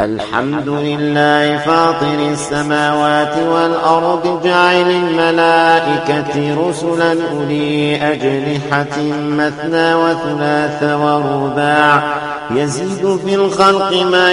الحمد لله فاطر السماوات والأرض جاعل الملائكة رسلا أولي أجنحة مثنى وثلاث ورباع يزيد في الخلق ما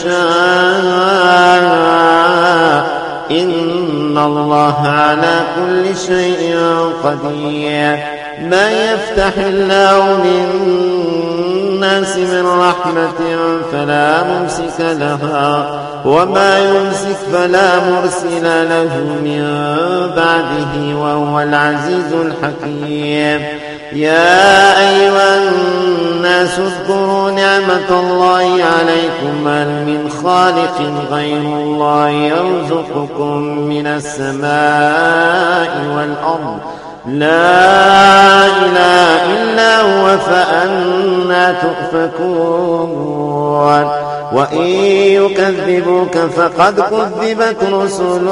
يشاء إن الله على كل شيء قدير. ما يفتح الله للناس من رحمة فلا ممسك لها وما يمسك فلا مرسل له من بعده وهو العزيز الحكيم. يا أيها الناس اذكروا نعمة الله عليكم هل من خالق غير الله يرزقكم من السماء والأرض لا إله إلا هو فأنى تؤفكون. وإن يكذبوك فقد كذبت رسل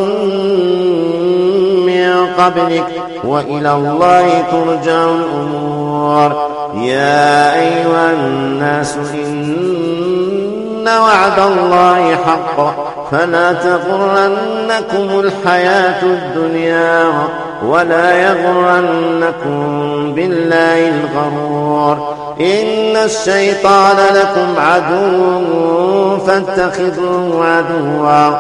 من قبلك وإلى الله ترجع الأمور. يا أيها الناس إن وعد الله حق فلا تغرنكم الحياة الدنيا ولا يغرنكم بالله الغرور. إن الشيطان لكم عدو فاتخذوه عدوا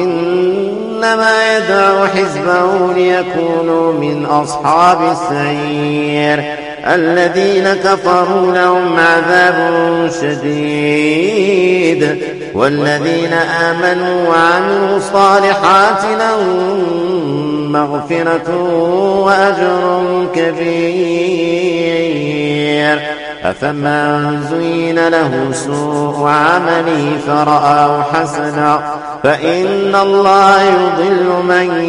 إنما يدعو حزبه ليكونوا من أصحاب السعير. الذين كفروا لهم عذاب شديد والذين آمنوا وعملوا الصالحات لهم مغفرة وأجر كبير. أفمن زين له سوء عمله فرآه حسنا فإن الله يضل من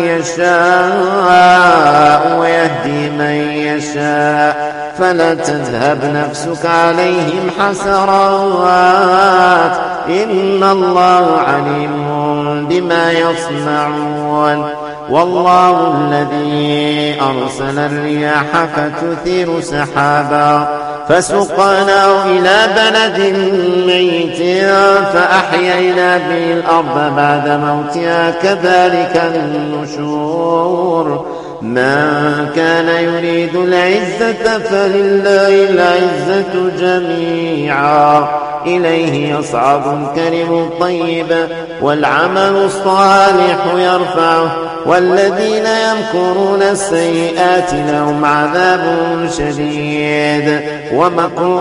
يشاء ويهدي من يشاء فلا تذهب نفسك عليهم حسرات إن الله عليم بما يصنعون. والله الذي أرسل الرياح فتثير سحابا فسقناه إلى بلد ميت فأحيينا به الأرض بعد موتها كذلك النشور. من كان يريد العزة فلله العزة جميعا إليه يصعد الكلم الطيب والعمل الصالح يرفعه والذين يمكرون السيئات لهم عذاب شديد ومكر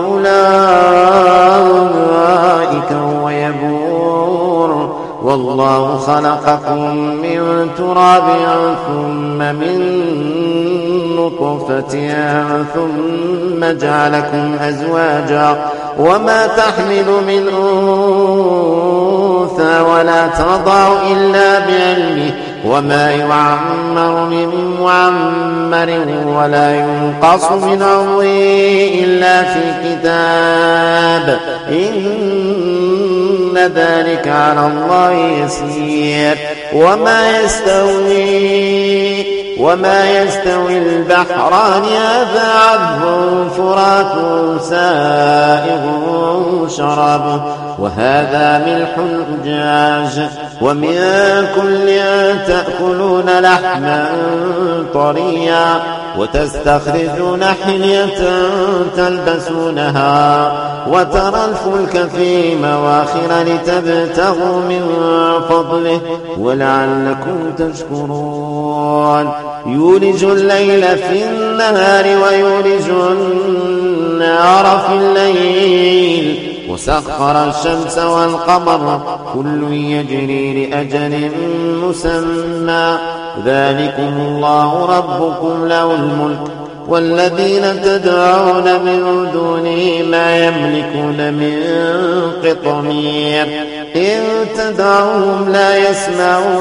أولئك هو يبور. والله خلقكم من تراب ثم من نطفة ثم جعلكم أزواجا وما تحمل من أنثى ولا تضع إلا بعلمه وما يعمر من معمر ولا ينقص من عمره إلا في كتاب إن ذلك على الله يسير. وما يستوي البحران هذا عذب فرات سائغ شرابه وهذا ملح أجاج ومن كل تأكلون لحما طريا وتستخرجون حلية تلبسونها وترى الفلك في مواخر لتبتغوا من فضله ولعلكم تشكرون. يولج الليل في النهار ويولج النهار في الليل وسخر الشمس والقمر كل يجري لأجل مسمى ذلكم الله ربكم له الملك والذين تدعون من دونه ما يملكون من قطمير. إن تدعوهم لا يسمعوا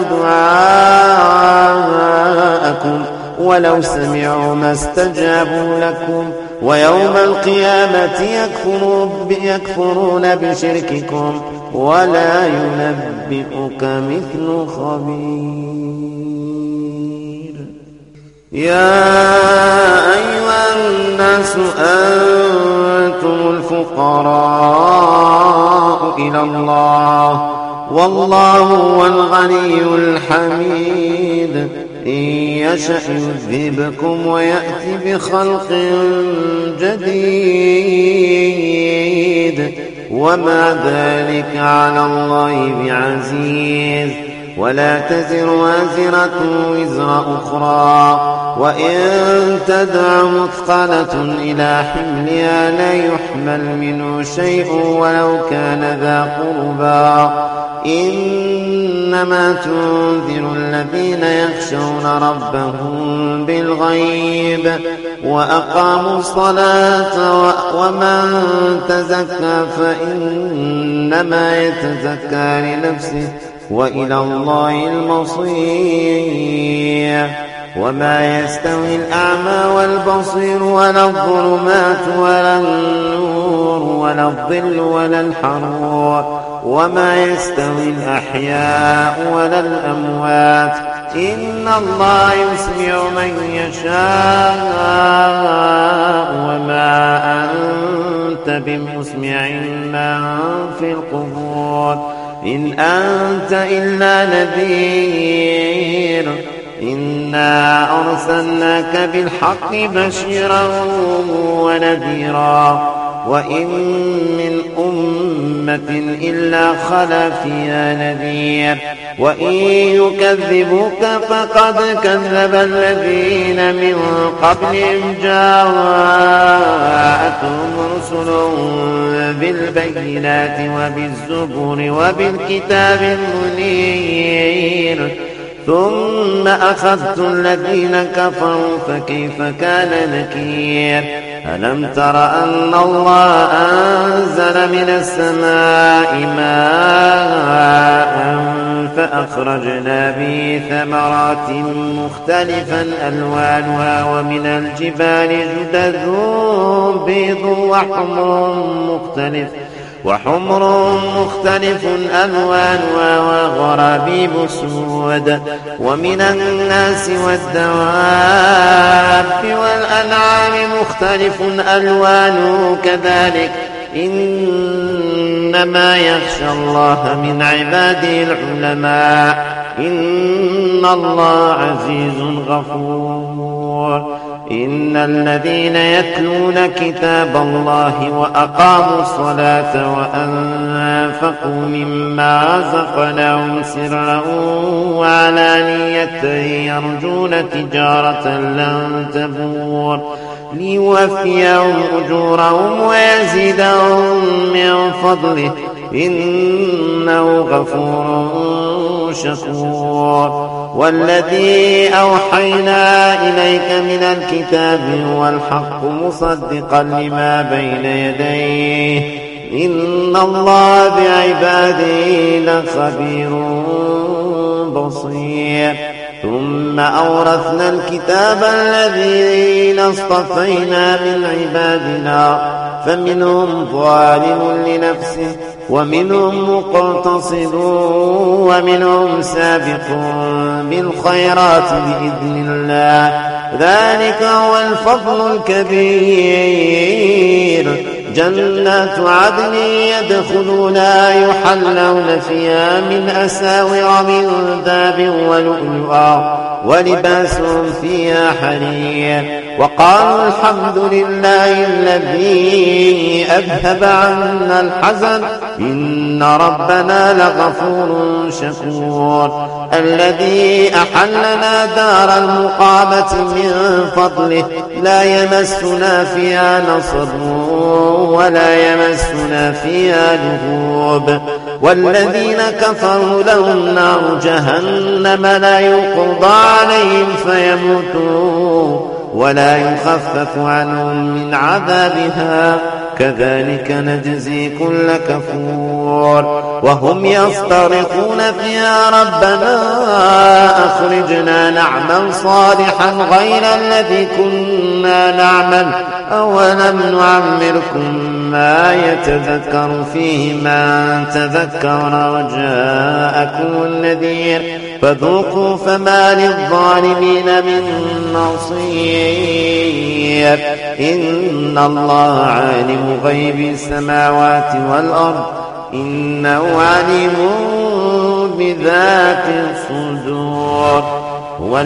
دعاءكم ولو سمعوا ما استجابوا لكم ويوم القيامة يكفرون بشرككم ولا ينبئك مثل خبير. يا أيها الناس أنتم الفقراء الفقراء إلى الله والله هو الغني الحميد إن يشأ يذهبكم ويأتي بخلق جديد وما ذلك على الله بعزيز ولا تزر وازرة وزر أخرى وإن تدع مثقلة إلى حملها لا يحمل منه شيء ولو كان ذا قربى إنما تنذر الذين يخشون ربهم بالغيب وأقاموا الصلاة ومن تزكى فإنما يتزكى لنفسه وإلى الله المصير وما يستوي الأعمى والبصير ولا الظلمات ولا النور ولا الظل ولا الحرور وما يستوي الأحياء ولا الأموات إن الله يسمع من يشاء وما أنت بمسمع من في القبور إن أنت إلا نذير إنا أرسلناك بالحق بشيرا ونذيرا وإن من أمة إلا خلا فيها نذير وإن يكذبوك فقد كذب الذين من قبلهم جاءتهم رسل بالبينات وبالزبر وبالكتاب المنير ثم أخذت الذين كفروا فكيف كان نكير ألم تر أن الله أنزل من السماء ماء فأخرجنا به ثمرات مختلفا ألوانها ومن الجبال جدد بيض وحمر مختلف ألوانها وغرابيب سود ومن الناس والدواب والأنعام مختلف ألوانه كذلك إنما يخشى الله من عباده العلماء إن الله عزيز غفور إن الذين يتلون كتاب الله وأقاموا الصلاة وأنفقوا مما رزقناهم سرا وعلانية يرجون تجارة لن تبور ليوفيهم أجورهم ويزيدهم من فضله إنه غفور شكور والذي أوحينا إليك من الكتاب هو الحق مصدقا لما بين يديه إن الله بعباده لخبير بصير ثم أورثنا الكتاب الذين اصطفينا من عبادنا فمنهم ظالم لنفسه ومنهم مقتصد ومنهم سابق بالخيرات بإذن الله ذلك هو الفضل الكبير جنات عدن يدخلونها يحلون فيها من أساور من ذهب ولؤلؤا ولباسهم فيها حرير وقالوا الحمد لله الذي أذهب عنا الحزن إن ربنا لغفور شكور الذي أحلنا دار المقامة من فضله لا يمسنا فيها نصب ولا يمسنا فيها لغوب والذين كفروا لهم نار جهنم لا يقضى عليهم فيموتوا ولا يخفف عنهم من عذابها كذلك نجزي كل كفور وهم يصطرخون فيها ربنا أخرجنا نعمل صالحا غير الذي كنا نعمل أولم نعمركم ما يتذكر فيه من تذكر وجاءكم النذير فذوقوا فما للظالمين من نصير إن الله عالم غيب السماوات والأرض إنه عليم بذات الصدور. هو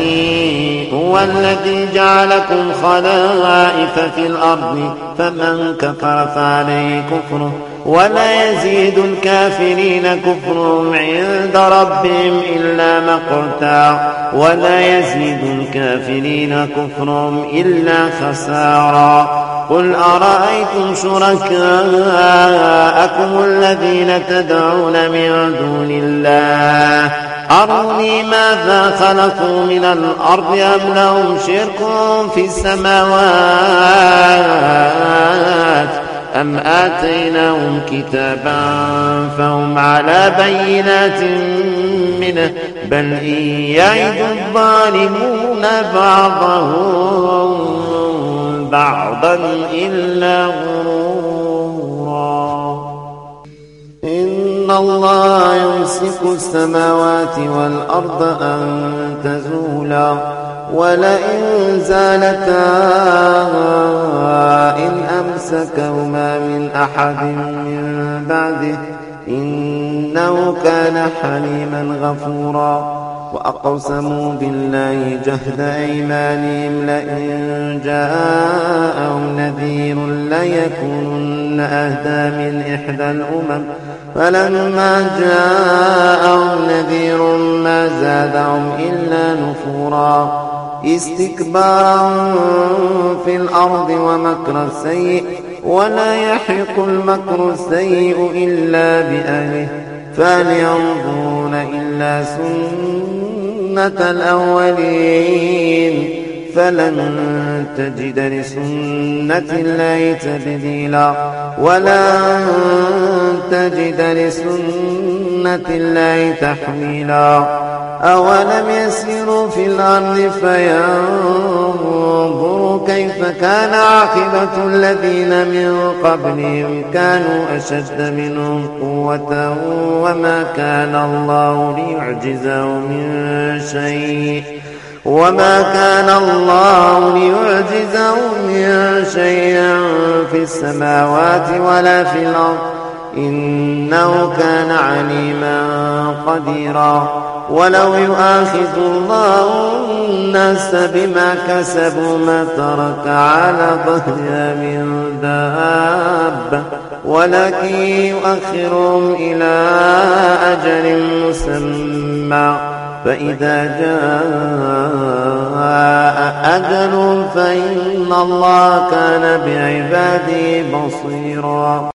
الذي جعلكم خلائف في الأرض فمن كفر فعليه كفره ولا يزيد الكافرين كفرهم عند ربهم إلا مقتا ولا يزيد الكافرين كفرهم إلا خسارا. قل أرأيتم شركاءكم الذين تدعون من دون الله أروني ماذا خلقوا من الأرض أم لهم شرك في السماوات أم آتيناهم كتابا فهم على بينات منه بل إن يعد الظالمون بعضهم بعضا إلا غرورا. إن الله يمسك السماوات والأرض أن تزولا ولئن زالتا إن أمسكهما من أحد من بعده إنه كان حليما غفورا. وأقسموا بالله جهد أيمانهم لئن جاءهم نذير ليكونن أهدى من إحدى الأمم فلما جاءهم نذير ما زادهم إلا نفورا استكبارا في الأرض ومكر السيء ولا يحق المكر السيء إلا بأهله فهل ينظرون إلا سنة الأولين فلن تجد لسنة الله تبديلا ولن تجد لسنة الله تحويلا. أولم يسيروا في الأرض فينظروا كيف كان عاقبة الذين من قبلهم كانوا أشد منهم قوة وما كان الله ليعجزه من شيء في السماوات ولا في الأرض إنه كان عليما قديرا. ولو يؤاخذ الله الناس بما كسبوا ما ترك على ظهرها من دابة ولكن يؤخرهم إلى أجل مسمى فإذا جاء أجل فإن الله كان بعباده بصيرا.